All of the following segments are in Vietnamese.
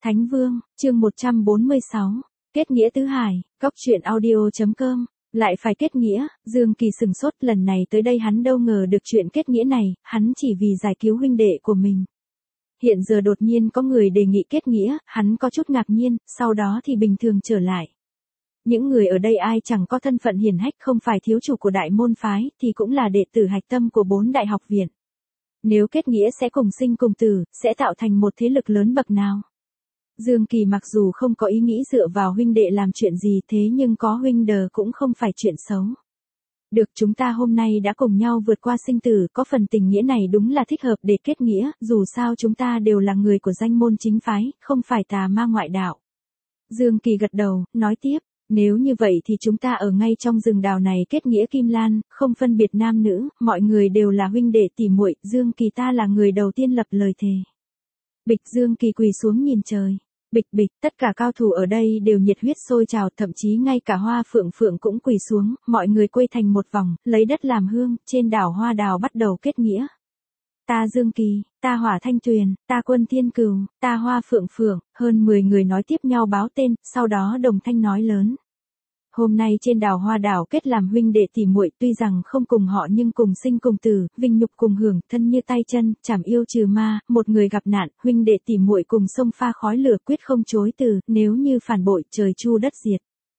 Thánh Vương, chương 146, kết nghĩa tứ hải, góc truyện audio.com, lại phải kết nghĩa, Dương Kỳ sừng sốt, lần này tới đây hắn đâu ngờ được chuyện kết nghĩa này, hắn chỉ vì giải cứu huynh đệ của mình. Hiện giờ đột nhiên có người đề nghị kết nghĩa, hắn có chút ngạc nhiên, sau đó thì bình thường trở lại. Những người ở đây ai chẳng có thân phận hiển hách, không phải thiếu chủ của đại môn phái, thì cũng là đệ tử hạch tâm của 4 đại học viện. Nếu kết nghĩa sẽ cùng sinh cùng tử, sẽ tạo thành một thế lực lớn bậc nào. Dương Kỳ mặc dù không có ý nghĩ dựa vào huynh đệ làm chuyện gì, thế nhưng có huynh đờ cũng không phải chuyện xấu. Được, chúng ta hôm nay đã cùng nhau vượt qua sinh tử, có phần tình nghĩa này đúng là thích hợp để kết nghĩa, dù sao chúng ta đều là người của danh môn chính phái, không phải tà ma ngoại đạo. Dương Kỳ gật đầu, nói tiếp, nếu như vậy thì chúng ta ở ngay trong rừng đào này kết nghĩa kim lan, không phân biệt nam nữ, mọi người đều là huynh đệ tỉ muội. Dương Kỳ ta là người đầu tiên lập lời thề. Bịch, Dương Kỳ quỳ xuống nhìn trời. Bịch bịch, tất cả cao thủ ở đây đều nhiệt huyết sôi trào, thậm chí ngay cả Hoa Phượng Phượng cũng quỳ xuống, mọi người quây thành một vòng, lấy đất làm hương, trên đảo Hoa Đào bắt đầu kết nghĩa. Ta Dương Kỳ, ta Hỏa Thanh Tuyền, ta Quân Thiên Cừu, ta Hoa Phượng Phượng, hơn 10 người nói tiếp nhau báo tên, sau đó đồng thanh nói lớn. Hôm nay trên đảo Hoa Đảo kết làm huynh đệ tỉ muội, tuy rằng không cùng họ nhưng cùng sinh cùng tử, vinh nhục cùng hưởng, thân như tay chân, chảm yêu trừ ma, một người gặp nạn, huynh đệ tỉ muội cùng sông pha khói lửa, quyết không chối từ, nếu như phản bội, trời chu đất diệt.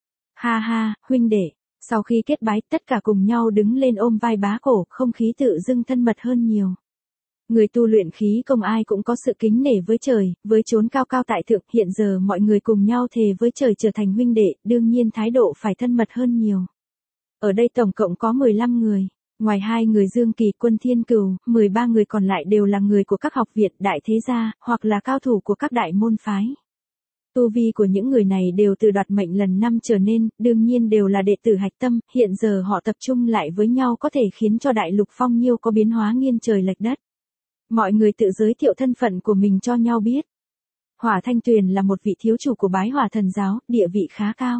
Ha ha, huynh đệ. Sau khi kết bái, tất cả cùng nhau đứng lên ôm vai bá cổ, không khí tự dưng thân mật hơn nhiều. Người tu luyện khí công ai cũng có sự kính nể với trời, với chốn cao cao tại thượng, hiện giờ mọi người cùng nhau thề với trời trở thành huynh đệ, đương nhiên thái độ phải thân mật hơn nhiều. Ở đây tổng cộng có 15 người, ngoài 2 người Dương Kỳ, Quân Thiên Cừu, 13 người còn lại đều là người của các học viện, đại thế gia, hoặc là cao thủ của các đại môn phái. Tu vi của những người này đều từ đoạt mệnh lần 5 trở nên, đương nhiên đều là đệ tử hạch tâm, hiện giờ họ tập trung lại với nhau có thể khiến cho đại lục phong nhiêu có biến hóa nghiêng trời lệch đất. Mọi người tự giới thiệu thân phận của mình cho nhau biết. Hỏa Thanh Tuyền là một vị thiếu chủ của Bái Hỏa Thần Giáo, địa vị khá cao.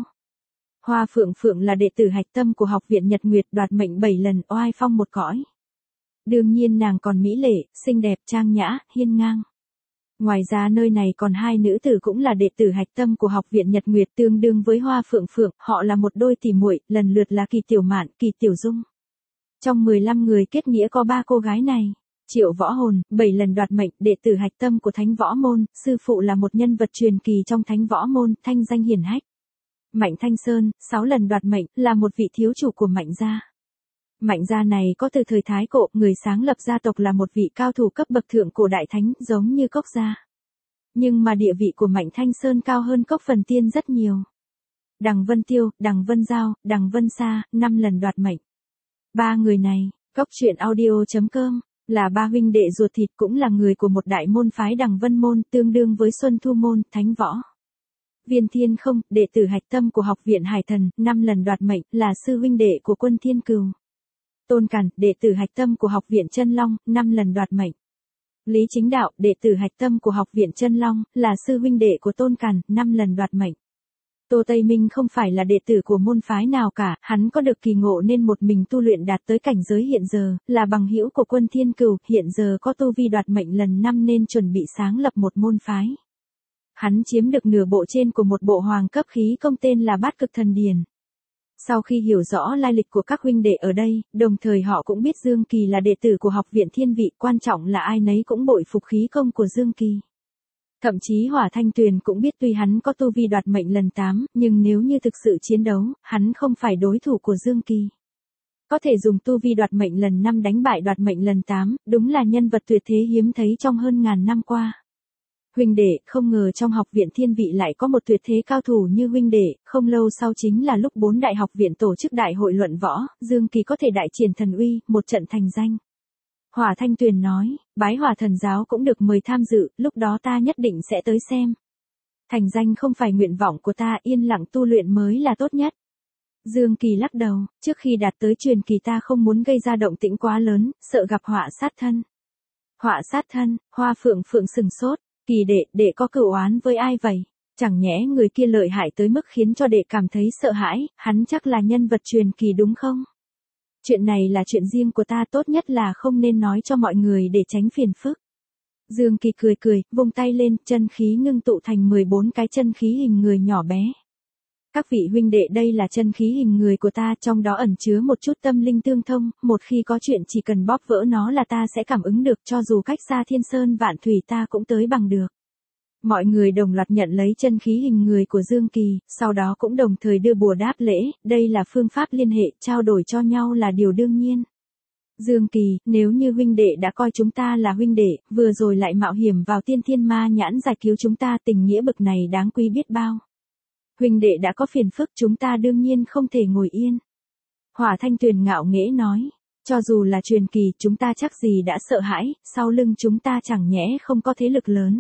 Hoa Phượng Phượng là đệ tử hạch tâm của học viện Nhật Nguyệt, đoạt mệnh 7 lần, oai phong một cõi. Đương nhiên nàng còn mỹ lệ, xinh đẹp, trang nhã, hiên ngang. Ngoài ra nơi này còn 2 nữ tử cũng là đệ tử hạch tâm của học viện Nhật Nguyệt, tương đương với Hoa Phượng Phượng, họ là một đôi tỉ muội, lần lượt là Kỳ Tiểu Mạn, Kỳ Tiểu Dung. Trong 15 người kết nghĩa có 3 cô gái này. Triệu Võ Hồn, 7 lần đoạt mệnh, đệ tử hạch tâm của Thánh Võ Môn, sư phụ là một nhân vật truyền kỳ trong Thánh Võ Môn, thanh danh hiển hách. Mạnh Thanh Sơn, 6 lần đoạt mệnh, là một vị thiếu chủ của Mạnh gia. Mạnh gia này có từ thời Thái Cổ, người sáng lập gia tộc là một vị cao thủ cấp bậc thượng cổ đại thánh, giống như Cốc gia. Nhưng mà địa vị của Mạnh Thanh Sơn cao hơn Cốc Phần Tiên rất nhiều. Đằng Vân Tiêu, Đằng Vân Giao, Đằng Vân Sa, 5 lần đoạt mệnh. 3 người này, góc truyện audio.com. Là 3 huynh đệ ruột thịt, cũng là người của một đại môn phái Đằng Vân Môn, tương đương với Xuân Thu Môn, Thánh Võ. Viên Thiên Không, đệ tử hạch tâm của học viện Hải Thần, 5 lần đoạt mệnh, là sư huynh đệ của Quân Thiên Cừu. Tôn Càn, đệ tử hạch tâm của học viện Chân Long, 5 lần đoạt mệnh. Lý Chính Đạo, đệ tử hạch tâm của học viện Chân Long, là sư huynh đệ của Tôn Càn, 5 lần đoạt mệnh. Tô Tây Minh không phải là đệ tử của môn phái nào cả, hắn có được kỳ ngộ nên một mình tu luyện đạt tới cảnh giới hiện giờ, là bằng hữu của Quân Thiên Cừu, hiện giờ có tu vi đoạt mệnh lần 5 nên chuẩn bị sáng lập một môn phái. Hắn chiếm được nửa bộ trên của một bộ hoàng cấp khí công tên là Bát Cực Thần Điển. Sau khi hiểu rõ lai lịch của các huynh đệ ở đây, đồng thời họ cũng biết Dương Kỳ là đệ tử của học viện Thiên Vị, quan trọng là ai nấy cũng bội phục khí công của Dương Kỳ. Thậm chí Hỏa Thanh Tuyền cũng biết tuy hắn có tu vi đoạt mệnh lần 8, nhưng nếu như thực sự chiến đấu, hắn không phải đối thủ của Dương Kỳ. Có thể dùng tu vi đoạt mệnh lần 5 đánh bại đoạt mệnh lần 8, đúng là nhân vật tuyệt thế hiếm thấy trong hơn ngàn năm qua. Huynh đệ, không ngờ trong học viện Thiên Vị lại có một tuyệt thế cao thủ như huynh đệ, không lâu sau chính là lúc 4 đại học viện tổ chức đại hội luận võ, Dương Kỳ có thể đại triển thần uy, một trận thành danh. Hỏa Thanh Tuyền nói, Bái Hỏa Thần Giáo cũng được mời tham dự, lúc đó ta nhất định sẽ tới xem. Thành danh không phải nguyện vọng của ta, yên lặng tu luyện mới là tốt nhất. Dương Kỳ lắc đầu, trước khi đạt tới truyền kỳ ta không muốn gây ra động tĩnh quá lớn, sợ gặp họa sát thân. Họa sát thân, Hoa Phượng Phượng sừng sốt, Kỳ đệ có cửu oán với ai vậy? Chẳng nhẽ người kia lợi hại tới mức khiến cho đệ cảm thấy sợ hãi, hắn chắc là nhân vật truyền kỳ đúng không? Chuyện này là chuyện riêng của ta, tốt nhất là không nên nói cho mọi người để tránh phiền phức. Dương Kỳ cười cười, vung tay lên, chân khí ngưng tụ thành 14 cái chân khí hình người nhỏ bé. Các vị huynh đệ, đây là chân khí hình người của ta, trong đó ẩn chứa một chút tâm linh tương thông, một khi có chuyện chỉ cần bóp vỡ nó là ta sẽ cảm ứng được, cho dù cách xa thiên sơn vạn thủy ta cũng tới bằng được. Mọi người đồng loạt nhận lấy chân khí hình người của Dương Kỳ, sau đó cũng đồng thời đưa bùa đáp lễ, đây là phương pháp liên hệ, trao đổi cho nhau là điều đương nhiên. Dương Kỳ, nếu như huynh đệ đã coi chúng ta là huynh đệ, vừa rồi lại mạo hiểm vào tiên thiên ma nhãn giải cứu chúng ta, tình nghĩa bực này đáng quý biết bao. Huynh đệ đã có phiền phức, chúng ta đương nhiên không thể ngồi yên. Hỏa Thanh Tuyền ngạo nghễ nói, cho dù là truyền kỳ, chúng ta chắc gì đã sợ hãi, sau lưng chúng ta chẳng nhẽ không có thế lực lớn.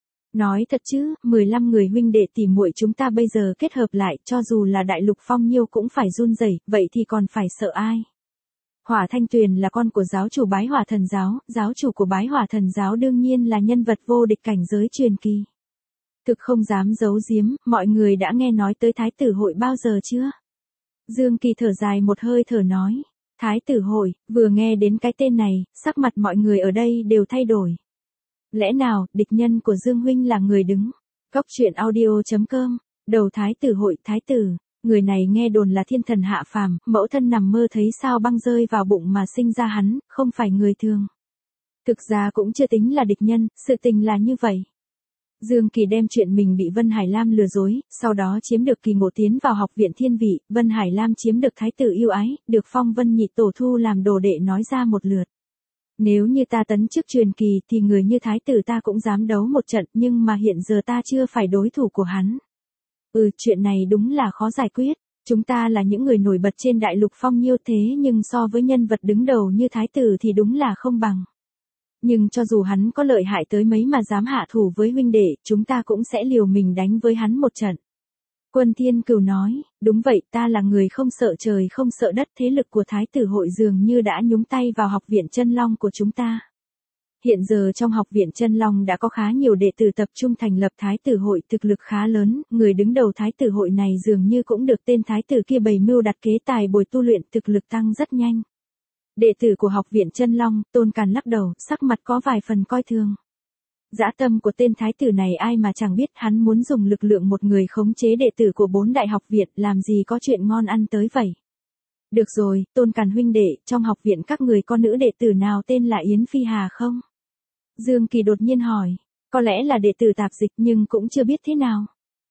Nói thật chứ, 15 người huynh đệ tỉ muội chúng ta bây giờ kết hợp lại, cho dù là đại lục phong nhiêu cũng phải run rẩy, vậy thì còn phải sợ ai? Hỏa Thanh Tuyền là con của giáo chủ Bái Hỏa Thần Giáo, giáo chủ của Bái Hỏa Thần Giáo đương nhiên là nhân vật vô địch cảnh giới truyền kỳ. Thực không dám giấu giếm, mọi người đã nghe nói tới Thái tử hội bao giờ chưa? Dương Kỳ thở dài một hơi thở nói, Thái tử hội, vừa nghe đến cái tên này, sắc mặt mọi người ở đây đều thay đổi. Lẽ nào, địch nhân của Dương huynh là người đứng? Góc truyện audio.com, đầu Thái tử hội, Thái tử. Người này nghe đồn là thiên thần hạ phàm, mẫu thân nằm mơ thấy sao băng rơi vào bụng mà sinh ra hắn, không phải người thường. Thực ra cũng chưa tính là địch nhân, sự tình là như vậy. Dương Kỳ đem chuyện mình bị Vân Hải Lam lừa dối, sau đó chiếm được kỳ ngộ tiến vào học viện thiên vị, Vân Hải Lam chiếm được thái tử yêu ái, được phong Vân Nhị Tổ thu làm đồ đệ nói ra một lượt. Nếu như ta tấn chức truyền kỳ thì người như thái tử ta cũng dám đấu một trận, nhưng mà hiện giờ ta chưa phải đối thủ của hắn. Chuyện này đúng là khó giải quyết. Chúng ta là những người nổi bật trên đại lục phong nhiêu thế nhưng so với nhân vật đứng đầu như thái tử thì đúng là không bằng. Nhưng cho dù hắn có lợi hại tới mấy mà dám hạ thủ với huynh đệ, chúng ta cũng sẽ liều mình đánh với hắn một trận. Quân Thiên Cửu nói, đúng vậy, ta là người không sợ trời không sợ đất, thế lực của thái tử hội dường như đã nhúng tay vào học viện Chân Long của chúng ta. Hiện giờ trong học viện Chân Long đã có khá nhiều đệ tử tập trung thành lập thái tử hội, thực lực khá lớn, người đứng đầu thái tử hội này dường như cũng được tên thái tử kia bày mưu đặt kế tài bồi tu luyện, thực lực tăng rất nhanh. Đệ tử của học viện Chân Long, Tôn Càn lắc đầu, sắc mặt có vài phần coi thường. Dã tâm của tên thái tử này ai mà chẳng biết, hắn muốn dùng lực lượng một người khống chế đệ tử của 4 đại học viện, làm gì có chuyện ngon ăn tới vậy. Được rồi, Tôn Càn huynh đệ, trong học viện các người có nữ đệ tử nào tên là Yến Phi Hà không? Dương Kỳ đột nhiên hỏi, có lẽ là đệ tử tạp dịch nhưng cũng chưa biết thế nào.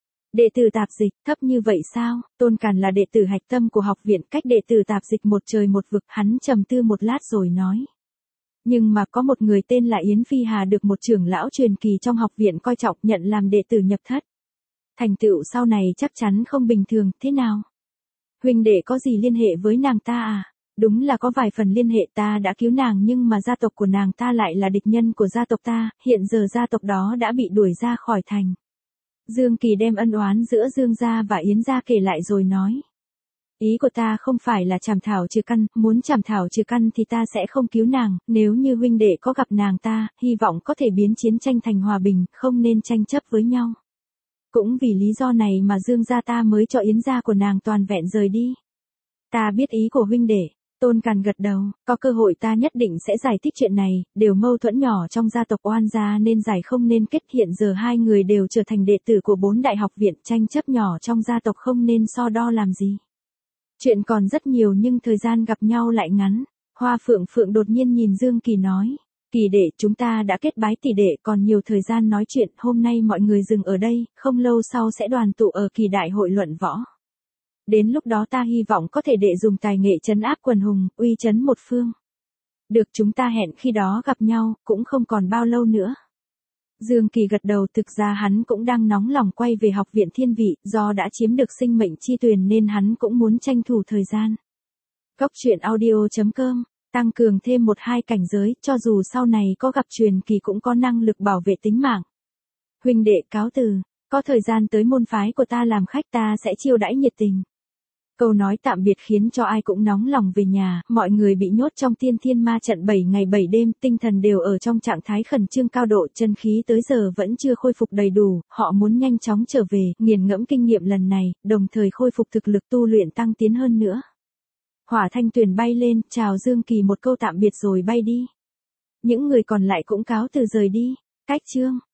Đệ tử tạp dịch, thấp như vậy sao? Tôn Càn là đệ tử hạch tâm của học viện, cách đệ tử tạp dịch một trời một vực, hắn trầm tư một lát rồi nói. Nhưng mà có một người tên là Yến Phi Hà được một trưởng lão truyền kỳ trong học viện coi trọng, nhận làm đệ tử nhập thất. Thành tựu sau này chắc chắn không bình thường, thế nào? Huynh đệ có gì liên hệ với nàng ta à? Đúng là có vài phần liên hệ, ta đã cứu nàng nhưng mà gia tộc của nàng ta lại là địch nhân của gia tộc ta, hiện giờ gia tộc đó đã bị đuổi ra khỏi thành. Dương Kỳ đem ân oán giữa Dương gia và Yến gia kể lại rồi nói. Ý của ta không phải là chảm thảo trừ căn, muốn chảm thảo trừ căn thì ta sẽ không cứu nàng, nếu như huynh đệ có gặp nàng ta, hy vọng có thể biến chiến tranh thành hòa bình, không nên tranh chấp với nhau. Cũng vì lý do này mà Dương gia ta mới cho Yến gia của nàng toàn vẹn rời đi. Ta biết ý của huynh đệ. Tôn Càn gật đầu, có cơ hội ta nhất định sẽ giải thích chuyện này, đều mâu thuẫn nhỏ trong gia tộc oan gia nên giải không nên kết, hiện giờ hai người đều trở thành đệ tử của 4 đại học viện, tranh chấp nhỏ trong gia tộc không nên so đo làm gì. Chuyện còn rất nhiều nhưng thời gian gặp nhau lại ngắn. Hoa Phượng Phượng đột nhiên nhìn Dương Kỳ nói, Kỳ đệ, chúng ta đã kết bái tỷ đệ, còn nhiều thời gian nói chuyện, hôm nay mọi người dừng ở đây, không lâu sau sẽ đoàn tụ ở Kỳ đại hội luận võ. Đến lúc đó ta hy vọng có thể đệ dùng tài nghệ trấn áp quần hùng, uy chấn một phương. Được, chúng ta hẹn khi đó gặp nhau, cũng không còn bao lâu nữa. Dương Kỳ gật đầu, thực ra hắn cũng đang nóng lòng quay về học viện thiên vị, do đã chiếm được sinh mệnh chi tuyền nên hắn cũng muốn tranh thủ thời gian. Góc truyện audio.com, tăng cường thêm 1-2 cảnh giới, cho dù sau này có gặp truyền kỳ cũng có năng lực bảo vệ tính mạng. Huynh đệ cáo từ, có thời gian tới môn phái của ta làm khách, ta sẽ chiêu đãi nhiệt tình. Câu nói tạm biệt khiến cho ai cũng nóng lòng về nhà, mọi người bị nhốt trong tiên thiên ma trận 7 ngày 7 đêm, tinh thần đều ở trong trạng thái khẩn trương cao độ, chân khí tới giờ vẫn chưa khôi phục đầy đủ, họ muốn nhanh chóng trở về, nghiền ngẫm kinh nghiệm lần này, đồng thời khôi phục thực lực tu luyện tăng tiến hơn nữa. Hỏa Thanh Tuyền bay lên, chào Dương Kỳ một câu tạm biệt rồi bay đi. Những người còn lại cũng cáo từ rời đi. Cách chương